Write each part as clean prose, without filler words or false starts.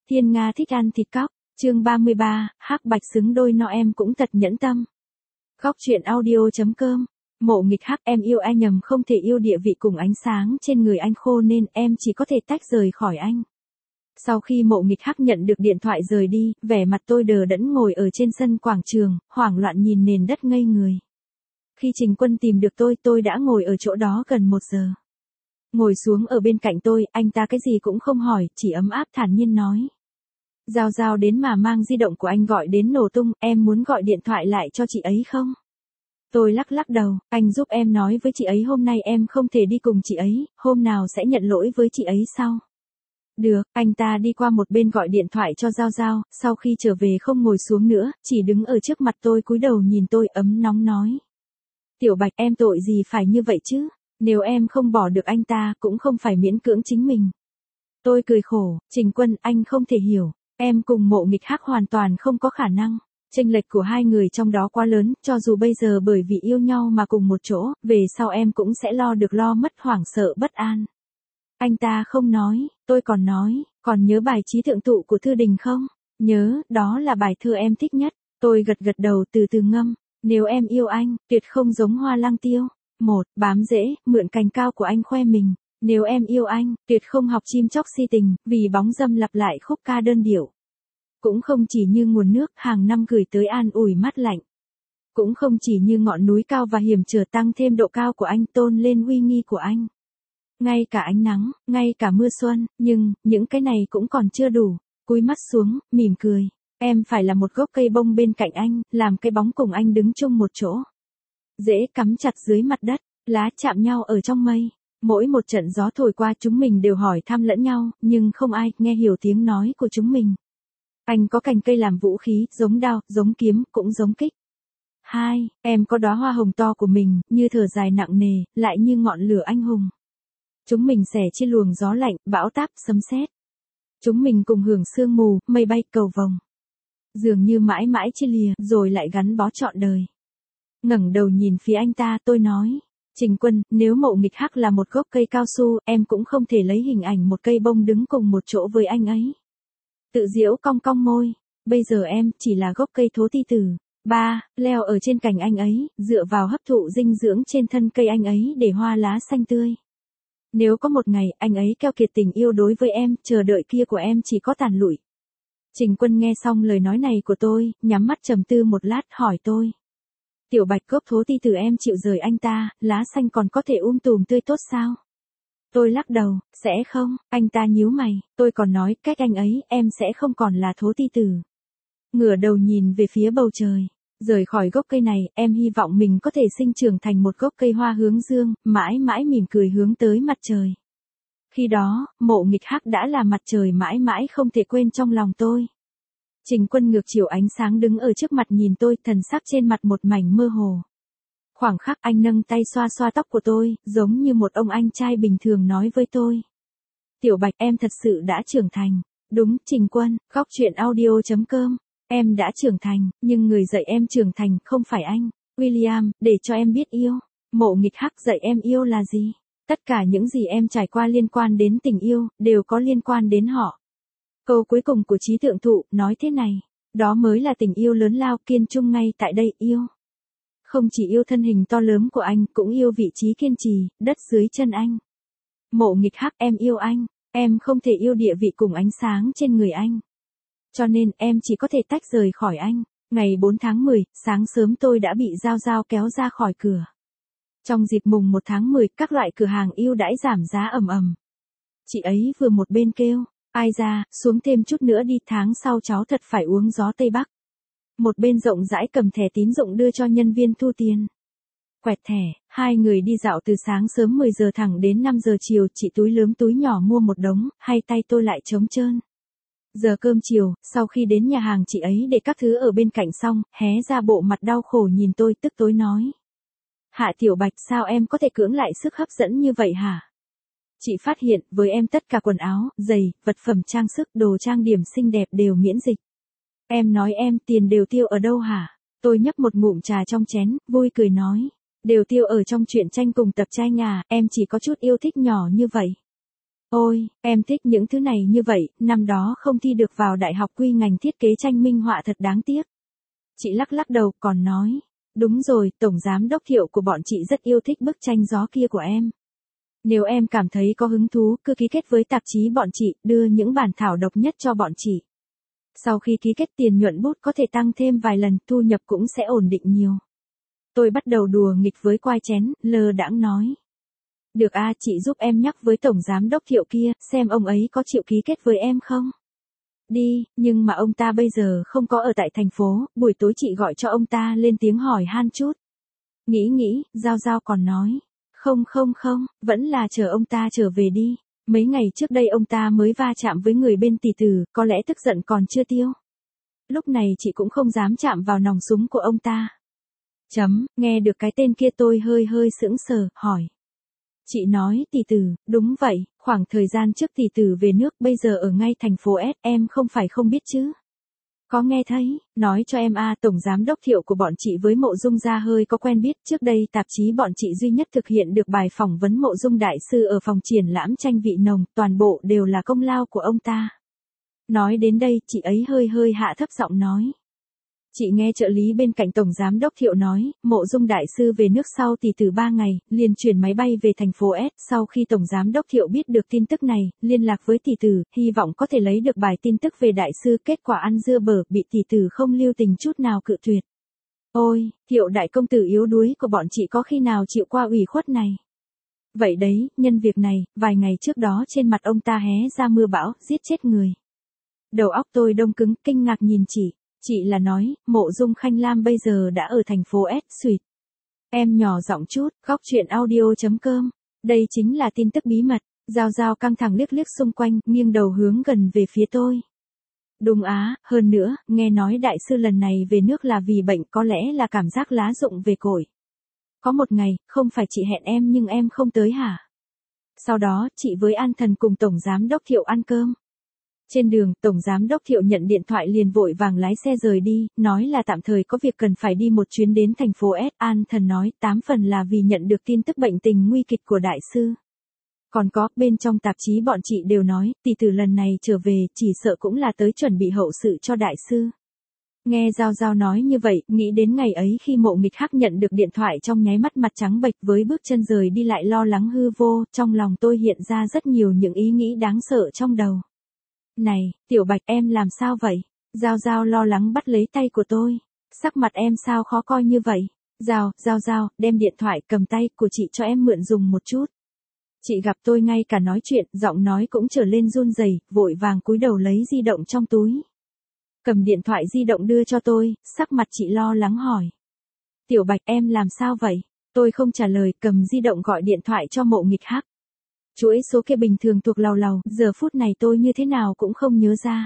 Thiên Nga thích ăn thịt cóc, chương 33, hắc bạch xứng đôi nó em cũng thật nhẫn tâm. Góc truyện audio.com, Mộ Nghịch Hắc em yêu anh nhầm không thể yêu địa vị cùng ánh sáng trên người anh khô nên em chỉ có thể tách rời khỏi anh. Sau khi Mộ Nghịch Hắc nhận được điện thoại rời đi, vẻ mặt tôi đờ đẫn ngồi ở trên sân quảng trường, hoảng loạn nhìn nền đất ngây người. Khi Trình Quân tìm được tôi đã ngồi ở chỗ đó gần 1 giờ. Ngồi xuống ở bên cạnh tôi, anh ta cái gì cũng không hỏi, chỉ ấm áp thản nhiên nói. Giao Giao đến mà mang di động của anh gọi đến nổ tung, em muốn gọi điện thoại lại cho chị ấy không? Tôi lắc đầu, anh giúp em nói với chị ấy hôm nay em không thể đi cùng chị ấy, hôm nào sẽ nhận lỗi với chị ấy sau. Được, anh ta đi qua một bên gọi điện thoại cho Giao Giao, sau khi trở về không ngồi xuống nữa, chỉ đứng ở trước mặt tôi cúi đầu nhìn tôi ấm nóng nói. Tiểu Bạch em tội gì phải như vậy chứ, nếu em không bỏ được anh ta cũng không phải miễn cưỡng chính mình. Tôi cười khổ, Trình Quân anh không thể hiểu, em cùng Mộ Nghịch Hắc hoàn toàn không có khả năng. Chênh lệch của hai người trong đó quá lớn, cho dù bây giờ bởi vì yêu nhau mà cùng một chỗ, về sau em cũng sẽ lo được lo mất hoảng sợ bất an. Anh ta không nói, tôi còn nói, còn nhớ bài Trí Thượng Tụ của Thư Đình không? Nhớ, đó là bài thơ em thích nhất. Tôi gật đầu từ từ ngâm, nếu em yêu anh, tuyệt không giống hoa lăng tiêu. Một, bám rễ, mượn cành cao của anh khoe mình. Nếu em yêu anh, tuyệt không học chim chóc si tình, vì bóng dâm lặp lại khúc ca đơn điệu. Cũng không chỉ như nguồn nước hàng năm gửi tới an ủi mát lạnh. Cũng không chỉ như ngọn núi cao và hiểm trở tăng thêm độ cao của anh tôn lên uy nghi của anh. Ngay cả ánh nắng, ngay cả mưa xuân, nhưng, những cái này cũng còn chưa đủ. Cúi mắt xuống, mỉm cười. Em phải là một gốc cây bông bên cạnh anh, làm cái bóng cùng anh đứng chung một chỗ. Rễ cắm chặt dưới mặt đất, lá chạm nhau ở trong mây. Mỗi một trận gió thổi qua chúng mình đều hỏi thăm lẫn nhau, nhưng không ai nghe hiểu tiếng nói của chúng mình. Anh có cành cây làm vũ khí, giống đao, giống kiếm, cũng giống kích. 2. Em có đóa hoa hồng to của mình, như thở dài nặng nề, lại như ngọn lửa anh hùng. Chúng mình sẻ chia luồng gió lạnh, bão táp, sấm sét. Chúng mình cùng hưởng sương mù, mây bay, cầu vồng. Dường như mãi mãi chia lìa, rồi lại gắn bó trọn đời. Ngẩng đầu nhìn phía anh ta, tôi nói. Trình Quân, nếu Mộ Nghịch Hắc là một gốc cây cao su, em cũng không thể lấy hình ảnh một cây bông đứng cùng một chỗ với anh ấy. Tự diễu cong cong môi. Bây giờ em chỉ là gốc cây thố ti tử. 3. Leo ở trên cành anh ấy, dựa vào hấp thụ dinh dưỡng trên thân cây anh ấy để hoa lá xanh tươi. Nếu có một ngày anh ấy keo kiệt tình yêu đối với em, chờ đợi kia của em chỉ có tàn lụi. Trình Quân nghe xong lời nói này của tôi, nhắm mắt trầm tư một lát hỏi tôi. Tiểu Bạch gốc thố ti tử em chịu rời anh ta, lá xanh còn có thể tùm tươi tốt sao? Tôi lắc đầu, sẽ không, anh ta nhíu mày, tôi còn nói cách anh ấy em sẽ không còn là thố ti tử. Ngửa đầu nhìn về phía bầu trời, rời khỏi gốc cây này, em hy vọng mình có thể sinh trưởng thành một gốc cây hoa hướng dương, mãi mãi mỉm cười hướng tới mặt trời. Khi đó, Mộ Nghịch Hắc đã là mặt trời mãi mãi không thể quên trong lòng tôi. Trình Quân ngược chiều ánh sáng đứng ở trước mặt nhìn tôi, thần sắc trên mặt một mảnh mơ hồ. Khoảng khắc anh nâng tay xoa xoa tóc của tôi, giống như một ông anh trai bình thường nói với tôi. Tiểu Bạch em thật sự đã trưởng thành. Đúng, Trình Quân, góc truyện audio.com. Em đã trưởng thành, nhưng người dạy em trưởng thành không phải anh, William, để cho em biết yêu. Mộ Nghịch Hắc dạy em yêu là gì? Tất cả những gì em trải qua liên quan đến tình yêu, đều có liên quan đến họ. Câu cuối cùng của Trí Thượng Tụ nói thế này, đó mới là tình yêu lớn lao kiên trung ngay tại đây yêu. Không chỉ yêu thân hình to lớn của anh, cũng yêu vị trí kiên trì, đất dưới chân anh. Mộ Nghịch Hắc em yêu anh, em không thể yêu địa vị cùng ánh sáng trên người anh. Cho nên em chỉ có thể tách rời khỏi anh. Ngày 4 tháng 10, sáng sớm tôi đã bị Giao Giao kéo ra khỏi cửa. Trong dịp mùng 1 tháng 10, các loại cửa hàng ưu đãi giảm giá ầm ầm. Chị ấy vừa một bên kêu, ai ra, xuống thêm chút nữa đi, tháng sau cháu thật phải uống gió Tây Bắc. Một bên rộng rãi cầm thẻ tín dụng đưa cho nhân viên thu tiền. Quẹt thẻ, hai người đi dạo từ sáng sớm 10 giờ thẳng đến 5 giờ chiều, chị túi lớn túi nhỏ mua một đống, hai tay tôi lại trống trơn. Giờ cơm chiều, sau khi đến nhà hàng chị ấy để các thứ ở bên cạnh xong, hé ra bộ mặt đau khổ nhìn tôi tức tối nói. Hạ Tiểu Bạch sao em có thể cưỡng lại sức hấp dẫn như vậy hả? Chị phát hiện, với em tất cả quần áo, giày, vật phẩm trang sức, đồ trang điểm xinh đẹp đều miễn dịch. Em nói em tiền đều tiêu ở đâu hả? Tôi nhấp một ngụm trà trong chén, vui cười nói. Đều tiêu ở trong truyện tranh cùng tập trai nhà, em chỉ có chút yêu thích nhỏ như vậy. Ôi, em thích những thứ này như vậy, năm đó không thi được vào đại học quy ngành thiết kế tranh minh họa thật đáng tiếc. Chị lắc lắc đầu còn nói, đúng rồi, tổng giám đốc Thiệu của bọn chị rất yêu thích bức tranh gió kia của em. Nếu em cảm thấy có hứng thú, cứ ký kết với tạp chí bọn chị, đưa những bản thảo độc nhất cho bọn chị. Sau khi ký kết tiền nhuận bút có thể tăng thêm vài lần, thu nhập cũng sẽ ổn định nhiều. Tôi bắt đầu đùa nghịch với quai chén, lơ đãng nói. Được a, chị giúp em nhắc với tổng giám đốc Thiệu kia, xem ông ấy có chịu ký kết với em không? Đi, nhưng mà ông ta bây giờ không có ở tại thành phố, buổi tối chị gọi cho ông ta lên tiếng hỏi han chút. Nghĩ, Giao Giao còn nói. Không, vẫn là chờ ông ta trở về đi. Mấy ngày trước đây ông ta mới va chạm với người bên tỷ tử, có lẽ tức giận còn chưa tiêu. Lúc này chị cũng không dám chạm vào nòng súng của ông ta. Nghe được cái tên kia tôi hơi sững sờ, hỏi. Chị nói tỷ tử, đúng vậy, khoảng thời gian trước tỷ tử về nước bây giờ ở ngay thành phố S, em không phải không biết chứ. Có nghe thấy, nói cho em tổng giám đốc Thiệu của bọn chị với Mộ Dung gia hơi có quen biết, trước đây tạp chí bọn chị duy nhất thực hiện được bài phỏng vấn Mộ Dung đại sư ở phòng triển lãm tranh vị nồng, toàn bộ đều là công lao của ông ta. Nói đến đây, chị ấy hơi hạ thấp giọng nói. Chị nghe trợ lý bên cạnh tổng giám đốc Thiệu nói, Mộ Dung đại sư về nước sau tỷ tử 3 ngày, liền chuyển máy bay về thành phố S. Sau khi tổng giám đốc Thiệu biết được tin tức này, liên lạc với tỷ tử, hy vọng có thể lấy được bài tin tức về đại sư, kết quả ăn dưa bở, bị tỷ tử không lưu tình chút nào cự tuyệt. Ôi, Thiệu đại công tử yếu đuối của bọn chị có khi nào chịu qua ủy khuất này? Vậy đấy, nhân việc này, vài ngày trước đó trên mặt ông ta hé ra mưa bão, giết chết người. Đầu óc tôi đông cứng, kinh ngạc nhìn chị. Chị là nói, Mộ Dung Khanh Lam bây giờ đã ở thành phố S Suite. Em nhỏ giọng chút, góc chuyện audio.com. Đây chính là tin tức bí mật. Giao Giao căng thẳng liếc xung quanh, nghiêng đầu hướng gần về phía tôi. Đúng á, hơn nữa, nghe nói đại sư lần này về nước là vì bệnh, có lẽ là cảm giác lá rụng về cội. Có một ngày, không phải chị hẹn em nhưng em không tới hả? Sau đó, chị với An Thần cùng Tổng Giám đốc Thiệu ăn cơm. Trên đường, Tổng Giám đốc Thiệu nhận điện thoại liền vội vàng lái xe rời đi, nói là tạm thời có việc cần phải đi một chuyến đến thành phố S. An Thần nói, 8 phần là vì nhận được tin tức bệnh tình nguy kịch của đại sư. Còn có, bên trong tạp chí bọn chị đều nói, tỷ tử lần này trở về, chỉ sợ cũng là tới chuẩn bị hậu sự cho đại sư. Nghe Giao Giao nói như vậy, nghĩ đến ngày ấy khi Mộ Nghịch Hắc nhận được điện thoại trong nháy mắt mặt trắng bệch với bước chân rời đi lại lo lắng hư vô, trong lòng tôi hiện ra rất nhiều những ý nghĩ đáng sợ trong đầu. Này, Tiểu Bạch em làm sao vậy? Giao Giao lo lắng bắt lấy tay của tôi. Sắc mặt em sao khó coi như vậy? Giao, đem điện thoại cầm tay của chị cho em mượn dùng một chút. Chị gặp tôi ngay cả nói chuyện, giọng nói cũng trở lên run rẩy, vội vàng cúi đầu lấy di động trong túi. Cầm điện thoại di động đưa cho tôi, sắc mặt chị lo lắng hỏi. Tiểu Bạch em làm sao vậy? Tôi không trả lời, cầm di động gọi điện thoại cho Mộ Nghịch Hắc. Chuỗi số kia bình thường thuộc lầu, giờ phút này tôi như thế nào cũng không nhớ ra.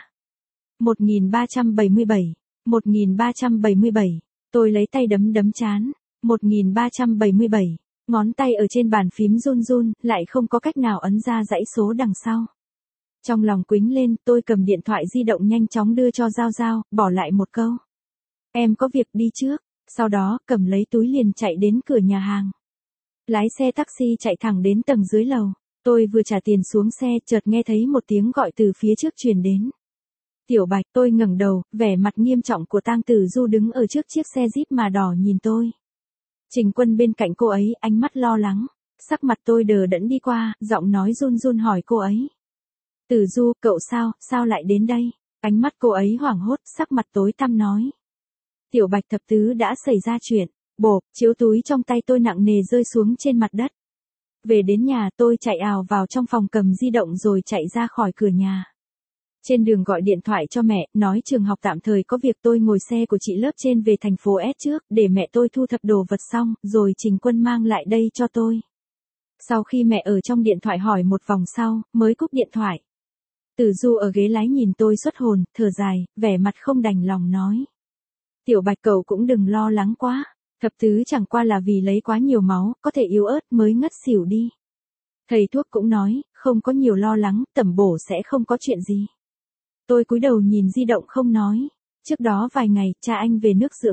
1377, tôi lấy tay đấm trán. 1377, ngón tay ở trên bàn phím run, lại không có cách nào ấn ra dãy số đằng sau. Trong lòng quính lên, tôi cầm điện thoại di động nhanh chóng đưa cho Giao Giao, bỏ lại một câu. Em có việc đi trước, sau đó cầm lấy túi liền chạy đến cửa nhà hàng. Lái xe taxi chạy thẳng đến tầng dưới lầu. Tôi vừa trả tiền xuống xe, chợt nghe thấy một tiếng gọi từ phía trước truyền đến. Tiểu Bạch, tôi ngẩng đầu, vẻ mặt nghiêm trọng của Tang Tử Du đứng ở trước chiếc xe Jeep mà đỏ nhìn tôi. Trình Quân bên cạnh cô ấy, ánh mắt lo lắng. Sắc mặt tôi đờ đẫn đi qua, giọng nói run hỏi cô ấy. Tử Du, cậu sao lại đến đây? Ánh mắt cô ấy hoảng hốt, sắc mặt tối tăm nói. Tiểu Bạch thập tứ đã xảy ra chuyện. Bộp, chiếu túi trong tay tôi nặng nề rơi xuống trên mặt đất. Về đến nhà tôi chạy ào vào trong phòng cầm di động rồi chạy ra khỏi cửa nhà. Trên đường gọi điện thoại cho mẹ, nói trường học tạm thời có việc, tôi ngồi xe của chị lớp trên về thành phố S trước, để mẹ tôi thu thập đồ vật xong, rồi Trình Quân mang lại đây cho tôi. Sau khi mẹ ở trong điện thoại hỏi một vòng sau, mới cúp điện thoại. Tử Du ở ghế lái nhìn tôi xuất hồn, thở dài, vẻ mặt không đành lòng nói. Tiểu Bạch cậu cũng đừng lo lắng quá. Thập tứ chẳng qua là vì lấy quá nhiều máu, có thể yếu ớt mới ngất xỉu đi. Thầy thuốc cũng nói, không có nhiều lo lắng, tẩm bổ sẽ không có chuyện gì. Tôi cúi đầu nhìn di động không nói. Trước đó vài ngày, cha anh về nước dưỡng bệnh.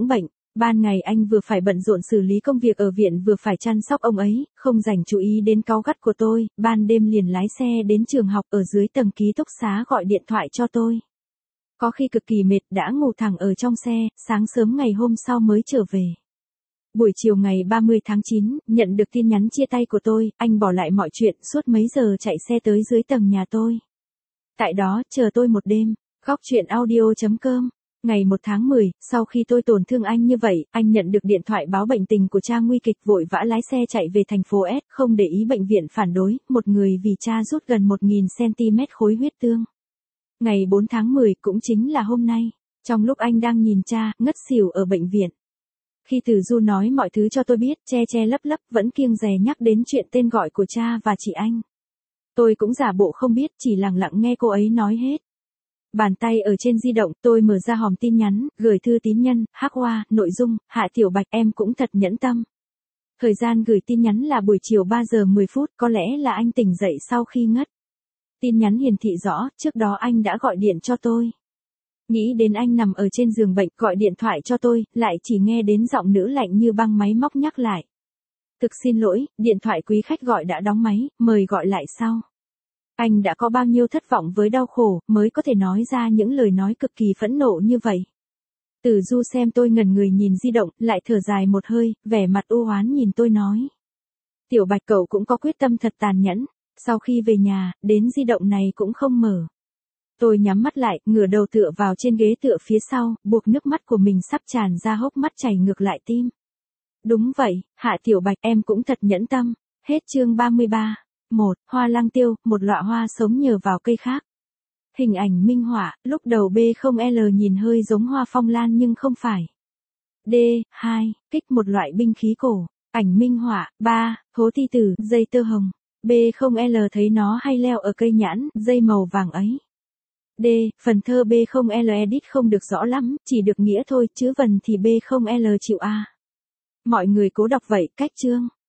Ban ngày anh vừa phải bận rộn xử lý công việc ở viện vừa phải chăm sóc ông ấy, không dành chú ý đến cáu gắt của tôi, ban đêm liền lái xe đến trường học ở dưới tầng ký túc xá gọi điện thoại cho tôi. Có khi cực kỳ mệt đã ngủ thẳng ở trong xe, sáng sớm ngày hôm sau mới trở về. Buổi chiều ngày 30 tháng 9, nhận được tin nhắn chia tay của tôi, anh bỏ lại mọi chuyện suốt mấy giờ chạy xe tới dưới tầng nhà tôi. Tại đó, chờ tôi một đêm. Góc chuyện audio.com. Ngày 1 tháng 10, sau khi tôi tổn thương anh như vậy, anh nhận được điện thoại báo bệnh tình của cha nguy kịch, vội vã lái xe chạy về thành phố S, không để ý bệnh viện phản đối, một người vì cha rút gần 1.000cm khối huyết tương. Ngày 4 tháng 10 cũng chính là hôm nay, trong lúc anh đang nhìn cha, ngất xỉu ở bệnh viện. Khi Từ Du nói mọi thứ cho tôi biết, che lấp lấp vẫn kiêng dè nhắc đến chuyện tên gọi của cha và chị anh. Tôi cũng giả bộ không biết, chỉ lặng lặng nghe cô ấy nói hết. Bàn tay ở trên di động, tôi mở ra hòm tin nhắn, gửi thư tín nhân, Hắc Hoa, nội dung, Hạ Tiểu Bạch em cũng thật nhẫn tâm. Thời gian gửi tin nhắn là buổi chiều 3 giờ 10 phút, có lẽ là anh tỉnh dậy sau khi ngất. Tin nhắn hiển thị rõ, trước đó anh đã gọi điện cho tôi. Nghĩ đến anh nằm ở trên giường bệnh, gọi điện thoại cho tôi, lại chỉ nghe đến giọng nữ lạnh như băng máy móc nhắc lại. Thực xin lỗi, điện thoại quý khách gọi đã đóng máy, mời gọi lại sau. Anh đã có bao nhiêu thất vọng với đau khổ, mới có thể nói ra những lời nói cực kỳ phẫn nộ như vậy. Từ Du xem tôi ngẩn người nhìn di động, lại thở dài một hơi, vẻ mặt u oán nhìn tôi nói. Tiểu Bạch cậu cũng có quyết tâm thật tàn nhẫn, sau khi về nhà, đến di động này cũng không mở. Tôi nhắm mắt lại, ngửa đầu tựa vào trên ghế tựa phía sau, buộc nước mắt của mình sắp tràn ra hốc mắt chảy ngược lại tim. Đúng vậy, Hạ Tiểu Bạch em cũng thật nhẫn tâm. Hết chương 33. 1. Hoa lăng tiêu, một loại hoa sống nhờ vào cây khác. Hình ảnh minh họa, lúc đầu B0L nhìn hơi giống hoa phong lan nhưng không phải. D. 2. Kích, một loại binh khí cổ. Ảnh minh họa. 3. Thố thi tử, dây tơ hồng. B0L thấy nó hay leo ở cây nhãn, dây màu vàng ấy. D. Phần thơ B0L edit không được rõ lắm, chỉ được nghĩa thôi, chứ vần thì B0L chịu A. Mọi người cố đọc vậy, cách chương.